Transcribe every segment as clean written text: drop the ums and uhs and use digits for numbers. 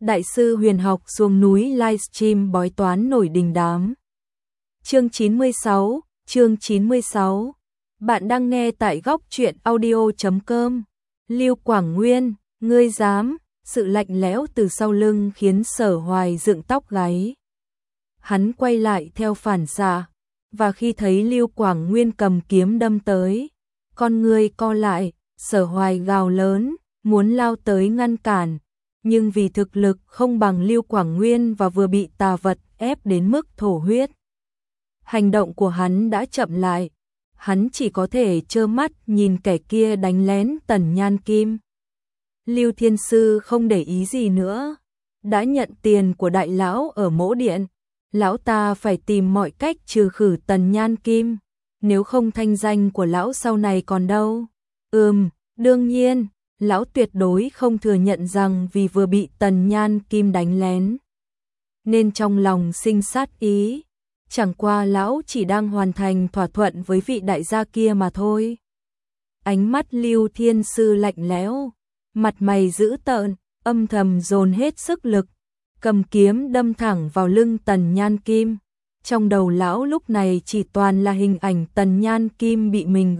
Đại sư huyền học xuống núi livestream bói toán nổi đình đám. Chương 96. Bạn đang nghe tại góc truyện audio.com. Lưu Quảng Nguyên, ngươi dám? Sự lạnh lẽo từ sau lưng khiến Sở Hoài dựng tóc gáy. Hắn quay lại theo phản xạ, và khi thấy Lưu Quảng Nguyên cầm kiếm đâm tới, con người co lại, Sở Hoài gào lớn, muốn lao tới ngăn cản, nhưng vì thực lực không bằng Lưu Quảng Nguyên và vừa bị tà vật ép đến mức thổ huyết, hành động của hắn đã chậm lại, hắn chỉ có thể trơ mắt nhìn kẻ kia đánh lén Tần Nhan Kim. Lưu Thiên Sư không để ý gì nữa, đã nhận tiền của đại lão ở mỗ điện, lão ta phải tìm mọi cách trừ khử Tần Nhan Kim, nếu không thanh danh của lão sau này còn đâu. Đương nhiên, lão tuyệt đối không thừa nhận rằng vì vừa bị Tần Nhan Kim đánh lén, nên trong lòng sinh sát ý, chẳng qua lão chỉ đang hoàn thành thỏa thuận với vị đại gia kia mà thôi. Ánh mắt Lưu Thiên Sư lạnh lẽo, mặt mày dữ tợn, âm thầm dồn hết sức lực, cầm kiếm đâm thẳng vào lưng Tần Nhan Kim. Trong đầu lão lúc này chỉ toàn là hình ảnh Tần Nhan Kim bị mình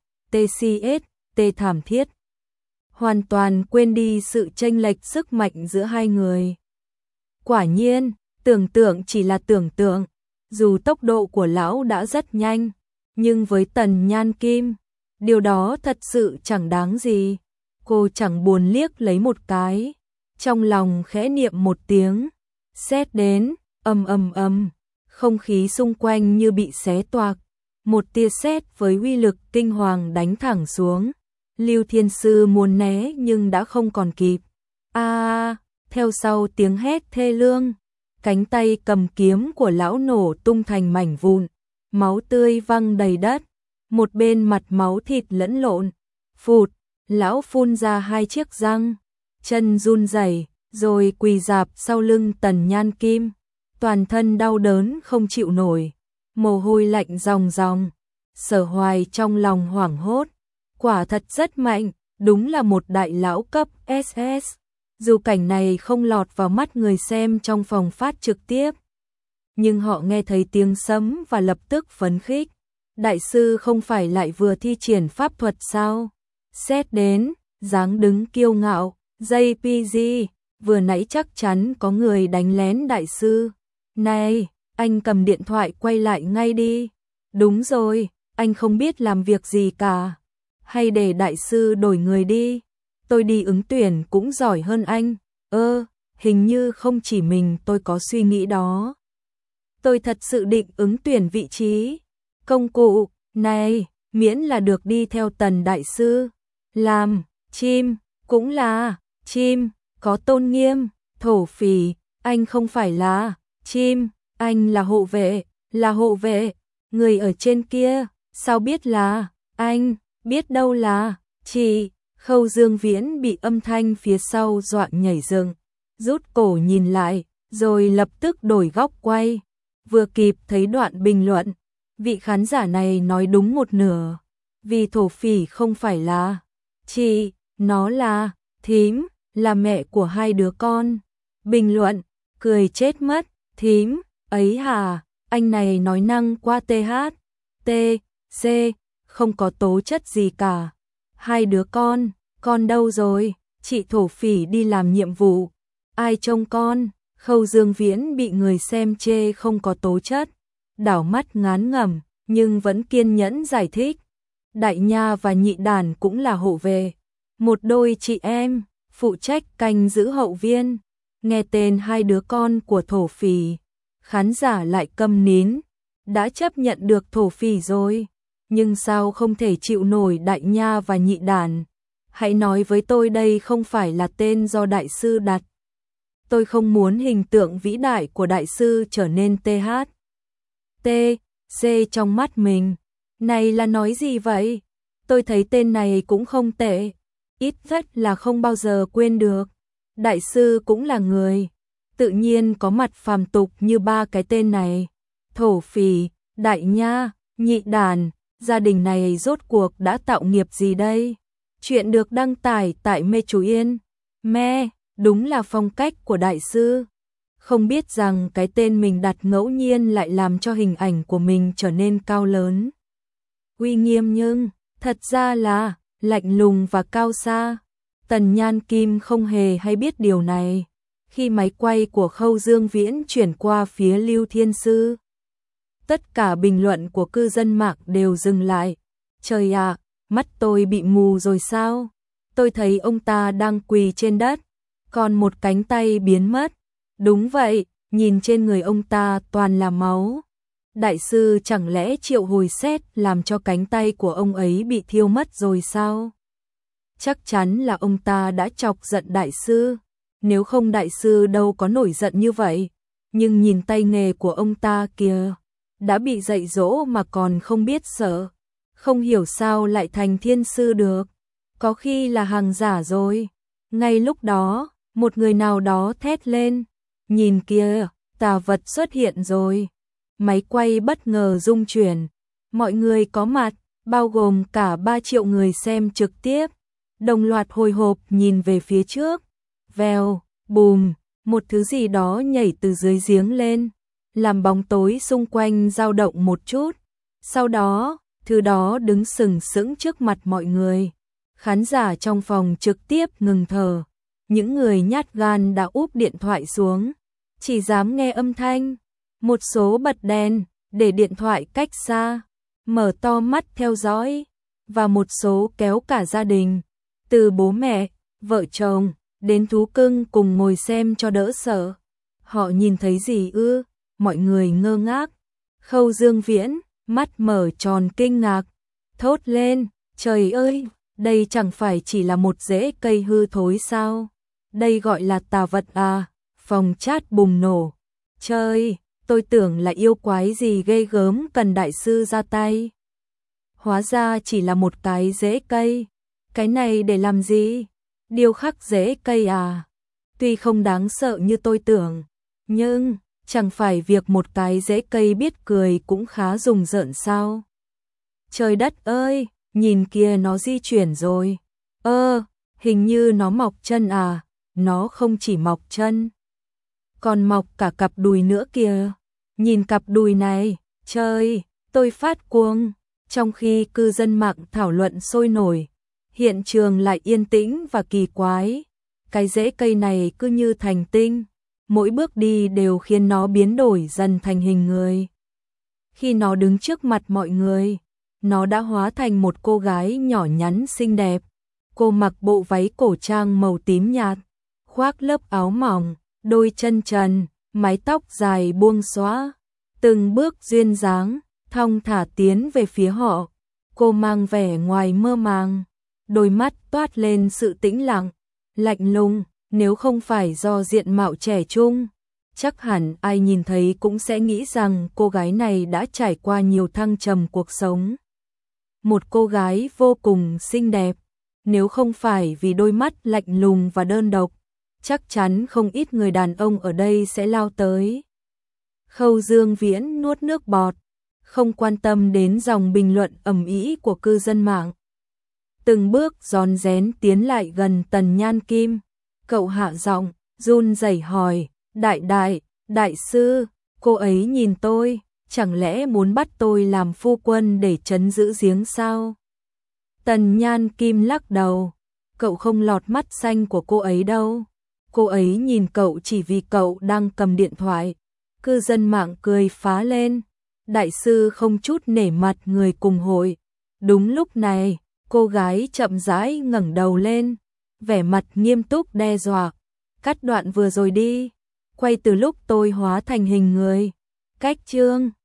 tê thảm thiết. Hoàn toàn quên đi sự chênh lệch sức mạnh giữa hai người. Quả nhiên, tưởng tượng chỉ là tưởng tượng, dù tốc độ của lão đã rất nhanh, nhưng với Tần Nhan Kim, điều đó thật sự chẳng đáng gì. Cô chẳng buồn liếc lấy một cái, trong lòng khẽ niệm một tiếng, sét đến, ầm, không khí xung quanh như bị xé toạc, một tia sét với uy lực kinh hoàng đánh thẳng xuống. Lưu Thiên Sư muốn né nhưng đã không còn kịp. Theo sau tiếng hét thê lương, cánh tay cầm kiếm của lão nổ tung thành mảnh vụn, máu tươi văng đầy đất, một bên mặt máu thịt lẫn lộn. Phụt, lão phun ra hai chiếc răng, chân run rẩy, rồi quỳ rạp sau lưng Tần Nhan Kim, toàn thân đau đớn không chịu nổi, mồ hôi lạnh ròng ròng. Sở Hoài trong lòng hoảng hốt, quả thật rất mạnh, đúng là một đại lão cấp SS. Dù cảnh này không lọt vào mắt người xem trong phòng phát trực tiếp, nhưng họ nghe thấy tiếng sấm và lập tức phấn khích. Đại sư không phải lại vừa thi triển pháp thuật sao? Xét đến, dáng đứng kiêu ngạo, JPG, vừa nãy chắc chắn có người đánh lén đại sư. Này, anh cầm điện thoại quay lại ngay đi. Đúng rồi, anh không biết làm việc gì cả. Hay để đại sư đổi người đi. Tôi đi ứng tuyển cũng giỏi hơn anh. Hình như không chỉ mình tôi có suy nghĩ đó. Tôi thật sự định ứng tuyển vị trí công cụ này, miễn là được đi theo Tần đại sư. Làm chim, cũng là chim, có tôn nghiêm. Thổ phỉ, anh không phải là chim, anh là hộ vệ. Người ở trên kia, sao biết là anh, biết đâu là chị. Khâu Dương Viễn bị âm thanh phía sau dọa nhảy dựng, rút cổ nhìn lại, rồi lập tức đổi góc quay. Vừa kịp thấy đoạn bình luận, vị khán giả này nói đúng một nửa, vì thổ phỉ không phải là chị, nó là thím, là mẹ của hai đứa con. Bình luận, cười chết mất, thím, ấy hả, anh này nói năng qua THC, không có tố chất gì cả. Hai đứa con đâu rồi? Chị thổ phỉ đi làm nhiệm vụ. Ai trông con? Khâu Dương Viễn bị người xem chê không có tố chất, đảo mắt ngán ngẩm, nhưng vẫn kiên nhẫn giải thích. Đại Nha và Nhị Đàn cũng là hộ vệ, một đôi chị em, phụ trách canh giữ hậu viên. Nghe tên hai đứa con của thổ phỉ, khán giả lại câm nín. Đã chấp nhận được thổ phỉ rồi, nhưng sao không thể chịu nổi Đại Nha và Nhị Đàn? Hãy nói với tôi đây không phải là tên do đại sư đặt. Tôi không muốn hình tượng vĩ đại của đại sư trở nên THC trong mắt mình. Này là nói gì vậy? Tôi thấy tên này cũng không tệ, ít nhất là không bao giờ quên được. Đại sư cũng là người, tự nhiên có mặt phàm tục như ba cái tên này. Thổ phỉ, Đại Nha, Nhị Đàn, gia đình này rốt cuộc đã tạo nghiệp gì đây? Chuyện được đăng tải tại Mê Chú Yên. đúng là phong cách của đại sư. Không biết rằng cái tên mình đặt ngẫu nhiên lại làm cho hình ảnh của mình trở nên cao lớn, uy nghiêm nhưng thật ra là lạnh lùng và cao xa. Tần Nhan Kim không hề hay biết điều này. Khi máy quay của Khâu Dương Viễn chuyển qua phía Lưu Thiên Sư, tất cả bình luận của cư dân mạng đều dừng lại. Trời ạ, mắt tôi bị mù rồi sao? Tôi thấy ông ta đang quỳ trên đất, còn một cánh tay biến mất. Đúng vậy, nhìn trên người ông ta toàn là máu. Đại sư chẳng lẽ triệu hồi sét làm cho cánh tay của ông ấy bị thiêu mất rồi sao? Chắc chắn là ông ta đã chọc giận đại sư. Nếu không đại sư đâu có nổi giận như vậy. Nhưng nhìn tay nghề của ông ta kìa, đã bị dạy dỗ mà còn không biết sợ. Không hiểu sao lại thành thiên sư được. Có khi là hàng giả rồi. Ngay lúc đó, một người nào đó thét lên. Nhìn kìa, tà vật xuất hiện rồi. Máy quay bất ngờ rung chuyển. Mọi người có mặt, bao gồm cả 3 triệu người xem trực tiếp, đồng loạt hồi hộp nhìn về phía trước. Vèo, bùm, một thứ gì đó nhảy từ dưới giếng lên, làm bóng tối xung quanh dao động một chút. Sau đó, thứ đó đứng sừng sững trước mặt mọi người. Khán giả trong phòng trực tiếp ngừng thở. Những người nhát gan đã úp điện thoại xuống, chỉ dám nghe âm thanh. Một số bật đèn, để điện thoại cách xa, mở to mắt theo dõi, và một số kéo cả gia đình, từ bố mẹ, vợ chồng, đến thú cưng cùng ngồi xem cho đỡ sợ. Họ nhìn thấy gì ư? Mọi người ngơ ngác. Khâu Dương Viễn, mắt mở tròn kinh ngạc, thốt lên, trời ơi, đây chẳng phải chỉ là một rễ cây hư thối sao? Đây gọi là tà vật à? Phòng chat bùng nổ. Trời, tôi tưởng là yêu quái gì ghê gớm cần đại sư ra tay. Hóa ra chỉ là một cái rễ cây. Cái này để làm gì? Điêu khắc rễ cây à? Tuy không đáng sợ như tôi tưởng, nhưng chẳng phải việc một cái rễ cây biết cười cũng khá rùng rợn sao? Trời đất ơi, nhìn kia nó di chuyển rồi. Hình như nó mọc chân à? Nó không chỉ mọc chân, còn mọc cả cặp đùi nữa kìa. Nhìn cặp đùi này, trời, tôi phát cuồng. Trong khi cư dân mạng thảo luận sôi nổi, hiện trường lại yên tĩnh và kỳ quái. Cái rễ cây này cứ như thành tinh, mỗi bước đi đều khiến nó biến đổi dần thành hình người. Khi nó đứng trước mặt mọi người, nó đã hóa thành một cô gái nhỏ nhắn xinh đẹp. Cô mặc bộ váy cổ trang màu tím nhạt, khoác lớp áo mỏng, đôi chân trần, mái tóc dài buông xõa, từng bước duyên dáng, thong thả tiến về phía họ. Cô mang vẻ ngoài mơ màng, đôi mắt toát lên sự tĩnh lặng, lạnh lùng. Nếu không phải do diện mạo trẻ trung, chắc hẳn ai nhìn thấy cũng sẽ nghĩ rằng cô gái này đã trải qua nhiều thăng trầm cuộc sống. Một cô gái vô cùng xinh đẹp. Nếu không phải vì đôi mắt lạnh lùng và đơn độc, chắc chắn không ít người đàn ông ở đây sẽ lao tới. Khâu Dương Viễn nuốt nước bọt, không quan tâm đến dòng bình luận ầm ĩ của cư dân mạng. Từng bước rón rén tiến lại gần Tần Nhan Kim. Cậu hạ giọng, run rẩy hỏi, đại sư, cô ấy nhìn tôi, chẳng lẽ muốn bắt tôi làm phu quân để trấn giữ giếng sao? Tần Nhan Kim lắc đầu, cậu không lọt mắt xanh của cô ấy đâu. Cô ấy nhìn cậu chỉ vì cậu đang cầm điện thoại. Cư dân mạng cười phá lên. Đại sư không chút nể mặt người cùng hội. Đúng lúc này, cô gái chậm rãi ngẩng đầu lên, vẻ mặt nghiêm túc đe dọa. Cắt đoạn vừa rồi đi, quay từ lúc tôi hóa thành hình người. Cách chương